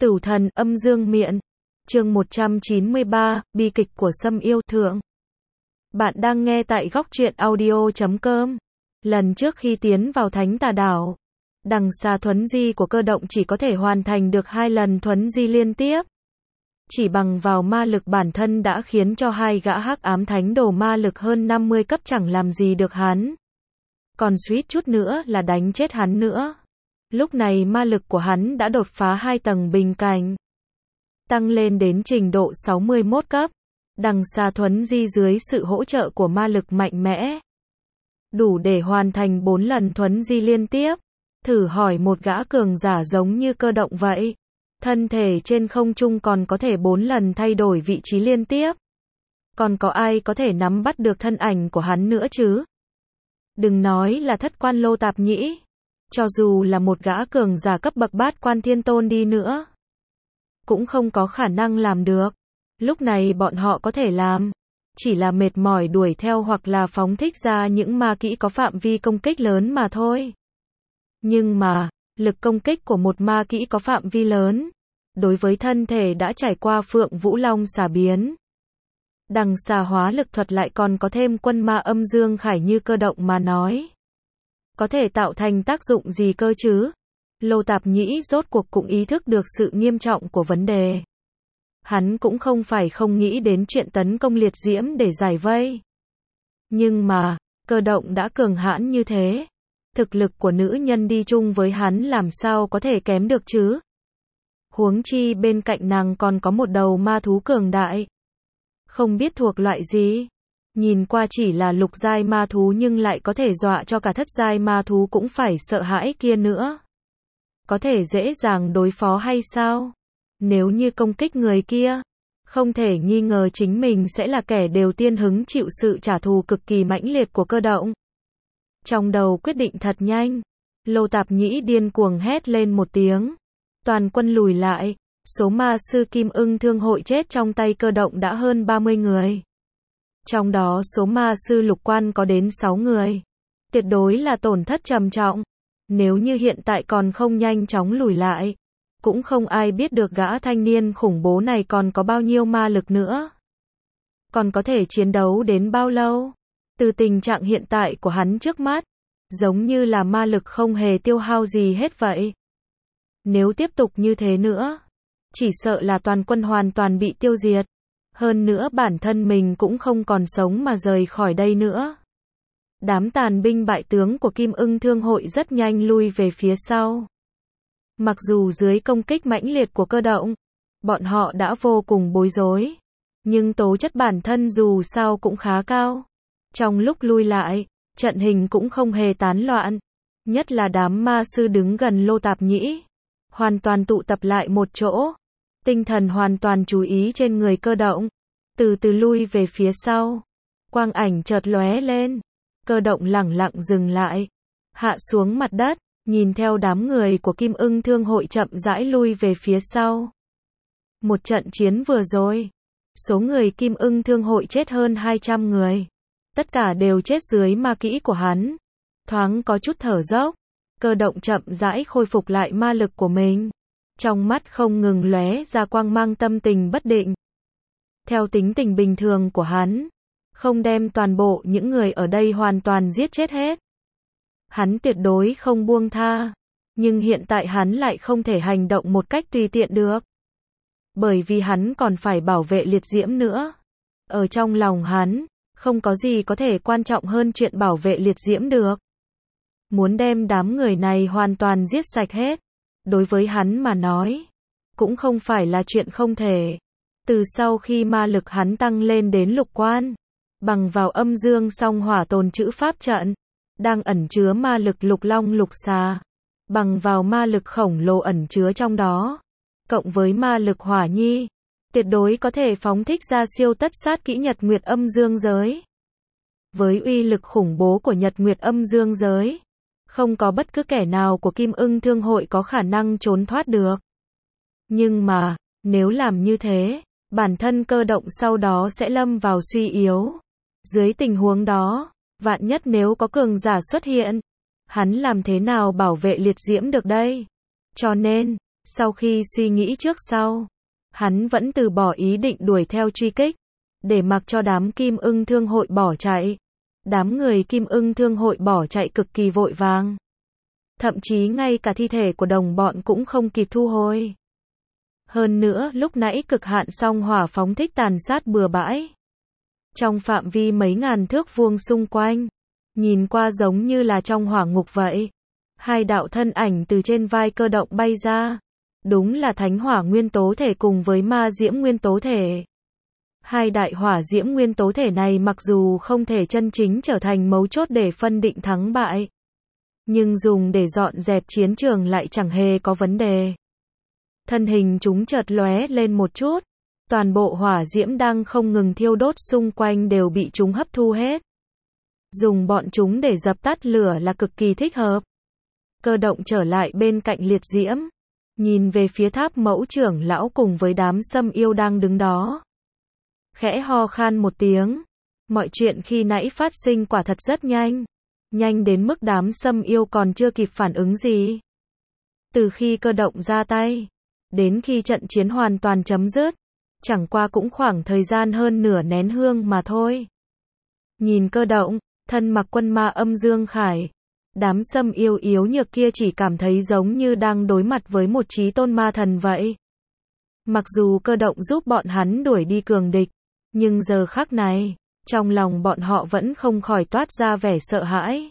Tửu thần âm dương miện. Chương 193, bi kịch của Sâm Yêu Thượng. Bạn đang nghe tại góc truyện audio.com. Lần trước khi tiến vào Thánh Tà Đảo, đằng xa thuấn di của cơ động chỉ có thể hoàn thành được 2 lần thuấn di liên tiếp. Chỉ bằng vào ma lực bản thân đã khiến cho 2 gã hắc ám thánh đồ ma lực hơn 50 cấp chẳng làm gì được hắn. Còn suýt chút nữa là đánh chết hắn nữa. Lúc này ma lực của hắn đã đột phá 2 tầng bình cảnh, tăng lên đến trình độ 61 cấp. Đằng xa thuấn di dưới sự hỗ trợ của ma lực mạnh mẽ, đủ để hoàn thành 4 lần thuấn di liên tiếp. Thử hỏi một gã cường giả giống như cơ động vậy, thân thể trên không trung còn có thể 4 lần thay đổi vị trí liên tiếp. Còn có ai có thể nắm bắt được thân ảnh của hắn nữa chứ? Đừng nói là thất quan Lô Tạp Nhĩ, cho dù là một gã cường giả cấp bậc bát quan thiên tôn đi nữa, cũng không có khả năng làm được. Lúc này bọn họ có thể làm, chỉ là mệt mỏi đuổi theo hoặc là phóng thích ra những ma kỹ có phạm vi công kích lớn mà thôi. Nhưng mà, lực công kích của một ma kỹ có phạm vi lớn, đối với thân thể đã trải qua Phượng Vũ Long xả biến, đằng xà hóa lực thuật lại còn có thêm quân ma âm dương khải như cơ động mà nói, có thể tạo thành tác dụng gì cơ chứ? Lô Tạp Nhĩ rốt cuộc cũng ý thức được sự nghiêm trọng của vấn đề. Hắn cũng không phải không nghĩ đến chuyện tấn công liệt diễm để giải vây. Nhưng mà, cơ động đã cường hãn như thế, thực lực của nữ nhân đi chung với hắn làm sao có thể kém được chứ? Huống chi bên cạnh nàng còn có một đầu ma thú cường đại. Không biết thuộc loại gì. Nhìn qua chỉ là lục giai ma thú nhưng lại có thể dọa cho cả thất giai ma thú cũng phải sợ hãi kia nữa. Có thể dễ dàng đối phó hay sao? Nếu như công kích người kia, không thể nghi ngờ chính mình sẽ là kẻ đầu tiên hứng chịu sự trả thù cực kỳ mãnh liệt của cơ động. Trong đầu quyết định thật nhanh, Lô Tạp Nhĩ điên cuồng hét lên một tiếng. Toàn quân lùi lại, số ma sư Kim Ưng Thương Hội chết trong tay cơ động đã hơn 30 người. Trong đó số ma sư lục quan có đến 6 người. Tuyệt đối là tổn thất trầm trọng. Nếu như hiện tại còn không nhanh chóng lùi lại, cũng không ai biết được gã thanh niên khủng bố này còn có bao nhiêu ma lực nữa. Còn có thể chiến đấu đến bao lâu? Từ tình trạng hiện tại của hắn trước mắt, giống như là ma lực không hề tiêu hao gì hết vậy. Nếu tiếp tục như thế nữa, chỉ sợ là toàn quân hoàn toàn bị tiêu diệt. Hơn nữa bản thân mình cũng không còn sống mà rời khỏi đây nữa. Đám tàn binh bại tướng của Kim Ưng Thương Hội rất nhanh lui về phía sau. Mặc dù dưới công kích mãnh liệt của cơ động, bọn họ đã vô cùng bối rối, nhưng tố chất bản thân dù sao cũng khá cao. Trong lúc lui lại, trận hình cũng không hề tán loạn. Nhất là đám ma sư đứng gần Lô Tạp Nhĩ, hoàn toàn tụ tập lại một chỗ. Tinh thần hoàn toàn chú ý trên người cơ động, từ từ lui về phía sau. Quang ảnh chợt lóe lên, cơ động lẳng lặng dừng lại, hạ xuống mặt đất, nhìn theo đám người của Kim Ưng Thương Hội chậm rãi lui về phía sau. Một trận chiến vừa rồi, số người Kim Ưng Thương Hội chết hơn 200 người. Tất cả đều chết dưới ma kỹ của hắn. Thoáng có chút thở dốc, cơ động chậm rãi khôi phục lại ma lực của mình. Trong mắt không ngừng lóe ra quang mang tâm tình bất định. Theo tính tình bình thường của hắn, không đem toàn bộ những người ở đây hoàn toàn giết chết hết. Hắn tuyệt đối không buông tha. Nhưng hiện tại hắn lại không thể hành động một cách tùy tiện được. Bởi vì hắn còn phải bảo vệ liệt diễm nữa. Ở trong lòng hắn, không có gì có thể quan trọng hơn chuyện bảo vệ liệt diễm được. Muốn đem đám người này hoàn toàn giết sạch hết, đối với hắn mà nói, cũng không phải là chuyện không thể. Từ sau khi ma lực hắn tăng lên đến lục quan, bằng vào âm dương song hỏa tồn trữ pháp trận, đang ẩn chứa ma lực lục long lục xà, bằng vào ma lực khổng lồ ẩn chứa trong đó, cộng với ma lực hỏa nhi, tuyệt đối có thể phóng thích ra siêu tất sát kỹ Nhật Nguyệt âm dương giới. Với uy lực khủng bố của Nhật Nguyệt âm dương giới, không có bất cứ kẻ nào của Kim Ưng Thương Hội có khả năng trốn thoát được. Nhưng mà, nếu làm như thế, bản thân cơ động sau đó sẽ lâm vào suy yếu. Dưới tình huống đó, vạn nhất nếu có cường giả xuất hiện, hắn làm thế nào bảo vệ liệt diễm được đây? Cho nên, Sau khi suy nghĩ trước sau, hắn vẫn từ bỏ ý định đuổi theo truy kích, để mặc cho đám Kim Ưng Thương hội bỏ chạy. Đám người Kim Ưng Thương hội bỏ chạy cực kỳ vội vàng. Thậm chí ngay cả thi thể của đồng bọn cũng không kịp thu hồi. Hơn nữa, lúc nãy cực hạn song hỏa phóng thích tàn sát bừa bãi. Trong phạm vi mấy ngàn thước vuông xung quanh, nhìn qua giống như là trong hỏa ngục vậy. Hai đạo thân ảnh từ trên vai Cơ Động bay ra. Đúng là thánh hỏa nguyên tố thể cùng với ma diễm nguyên tố thể. Hai đại hỏa diễm nguyên tố thể này mặc dù không thể chân chính trở thành mấu chốt để phân định thắng bại, nhưng dùng để dọn dẹp chiến trường lại chẳng hề có vấn đề. Thân hình chúng chợt lóe lên một chút, toàn bộ hỏa diễm đang không ngừng thiêu đốt xung quanh đều bị chúng hấp thu hết. Dùng bọn chúng để dập tắt lửa là cực kỳ thích hợp. Cơ Động trở lại bên cạnh liệt diễm, nhìn về phía Tháp Mẫu trưởng lão cùng với đám sâm yêu đang đứng đó. Khẽ ho khan một tiếng. Mọi chuyện khi nãy phát sinh quả thật rất nhanh. Nhanh đến mức đám sâm yêu còn chưa kịp phản ứng gì. Từ khi Cơ Động ra tay, đến khi trận chiến hoàn toàn chấm dứt, chẳng qua cũng khoảng thời gian hơn nửa nén hương mà thôi. Nhìn Cơ Động, thân mặc quân ma âm dương khải, đám sâm yêu yếu nhược kia chỉ cảm thấy giống như đang đối mặt với một chí tôn ma thần vậy. Mặc dù Cơ Động giúp bọn hắn đuổi đi cường địch, nhưng giờ khắc này, trong lòng bọn họ vẫn không khỏi toát ra vẻ sợ hãi.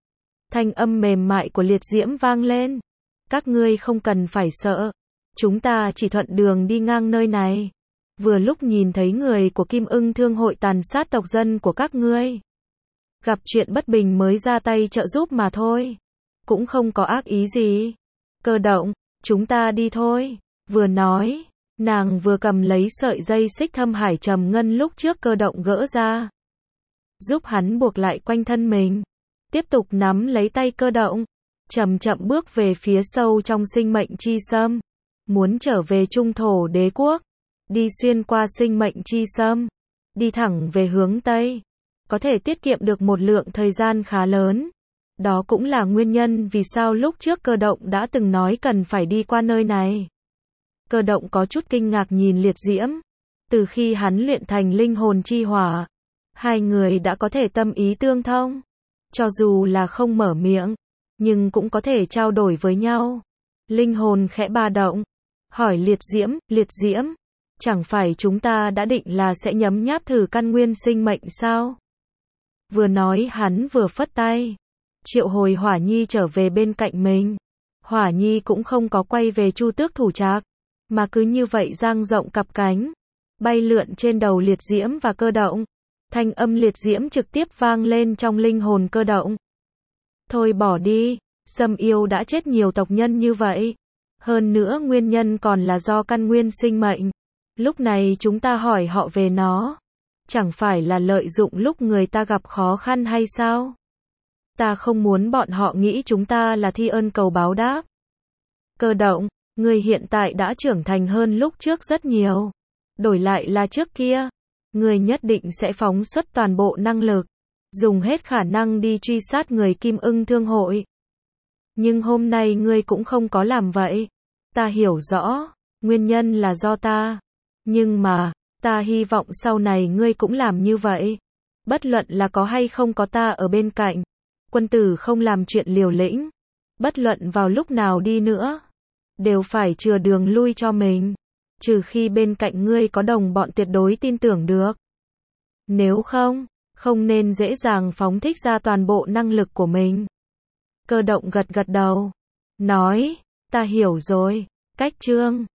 Thanh âm mềm mại của liệt diễm vang lên. Các ngươi không cần phải sợ. Chúng ta chỉ thuận đường đi ngang nơi này. Vừa lúc nhìn thấy người của Kim Ưng Thương hội tàn sát tộc dân của các ngươi. Gặp chuyện bất bình mới ra tay trợ giúp mà thôi. Cũng không có ác ý gì. Cơ Động, chúng ta đi thôi. Vừa nói, nàng vừa cầm lấy sợi dây xích thâm hải trầm ngân lúc trước Cơ Động gỡ ra, giúp hắn buộc lại quanh thân mình. Tiếp tục nắm lấy tay Cơ Động, chậm chậm bước về phía sâu trong sinh mệnh chi xâm. Muốn trở về trung thổ đế quốc, đi xuyên qua sinh mệnh chi xâm, đi thẳng về hướng Tây, có thể tiết kiệm được một lượng thời gian khá lớn. Đó cũng là nguyên nhân vì sao lúc trước Cơ Động đã từng nói cần phải đi qua nơi này. Cơ Động có chút kinh ngạc nhìn liệt diễm. Từ khi hắn luyện thành linh hồn chi hỏa, hai người đã có thể tâm ý tương thông. Cho dù là không mở miệng, nhưng cũng có thể trao đổi với nhau. Linh hồn khẽ ba động, hỏi liệt diễm, chẳng phải chúng ta đã định là sẽ nhấm nháp thử căn nguyên sinh mệnh sao? Vừa nói hắn vừa phất tay, triệu hồi Hỏa Nhi trở về bên cạnh mình. Hỏa Nhi cũng không có quay về Chu Tước thủ trạc, mà cứ như vậy dang rộng cặp cánh, bay lượn trên đầu liệt diễm và Cơ Động. Thanh âm liệt diễm trực tiếp vang lên trong linh hồn Cơ Động. Thôi bỏ đi, sâm yêu đã chết nhiều tộc nhân như vậy. Hơn nữa nguyên nhân còn là do căn nguyên sinh mệnh. Lúc này chúng ta hỏi họ về nó, chẳng phải là lợi dụng lúc người ta gặp khó khăn hay sao? Ta không muốn bọn họ nghĩ chúng ta là thi ơn cầu báo đáp. Cơ Động, người hiện tại đã trưởng thành hơn lúc trước rất nhiều. Đổi lại là trước kia, người nhất định sẽ phóng xuất toàn bộ năng lực, dùng hết khả năng đi truy sát người Kim Ưng Thương hội. Nhưng hôm nay ngươi cũng không có làm vậy. Ta hiểu rõ, nguyên nhân là do ta. Nhưng mà, ta hy vọng sau này ngươi cũng làm như vậy. Bất luận là có hay không có ta ở bên cạnh, quân tử không làm chuyện liều lĩnh. Bất luận vào lúc nào đi nữa, đều phải chừa đường lui cho mình. Trừ khi bên cạnh ngươi có đồng bọn tuyệt đối tin tưởng được. Nếu không, không nên dễ dàng phóng thích ra toàn bộ năng lực của mình. Cơ Động gật gật đầu, nói, ta hiểu rồi. Cách chương